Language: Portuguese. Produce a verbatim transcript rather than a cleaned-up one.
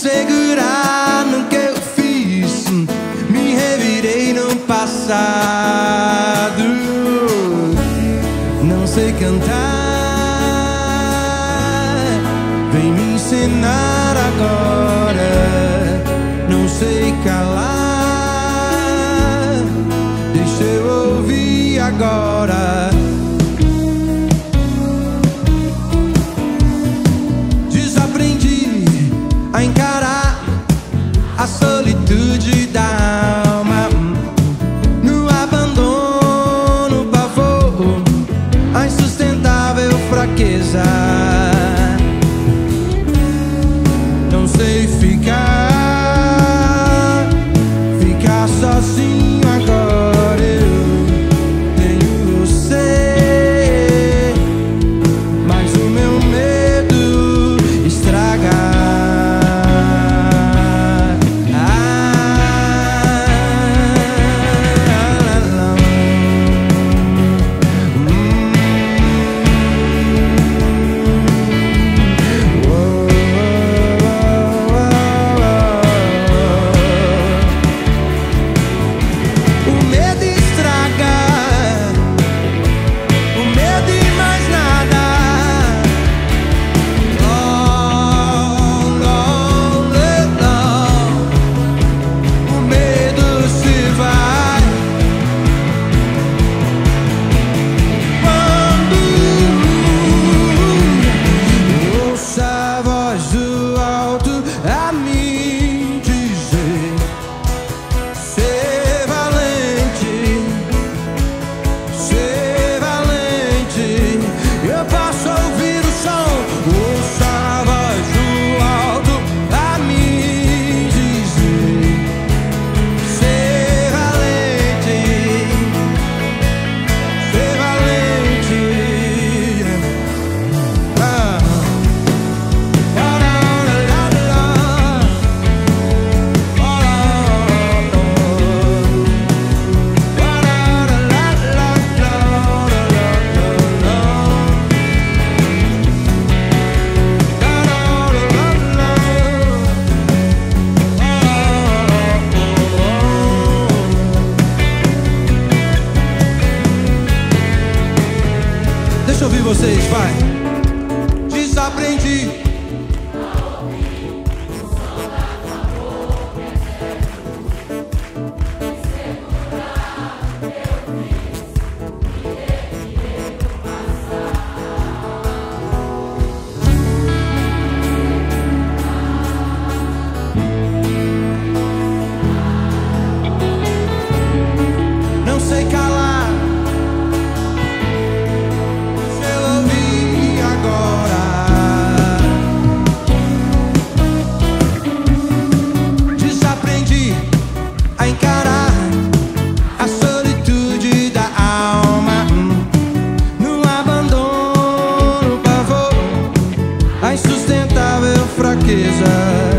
segurar no que eu fiz, me revirei no passado. Não sei cantar, vem me ensinar agora. Não sei calar, deixa eu ouvir agora. Desaprendi a encarar a solitude da alma, no abandono, o pavor, a insustentável fraqueza. Não sei ficar, ficar sozinho agora. Eu tenho você, mas o meu medo estraga. Deixa eu ouvir vocês, vai. Desaprendi a ouvir o som da tua boca eterna, e segurar o que eu fiz, me revirei no passado. Não sei calar, a encarar a solitude da alma, no abandono, o pavor, a insustentável fraqueza.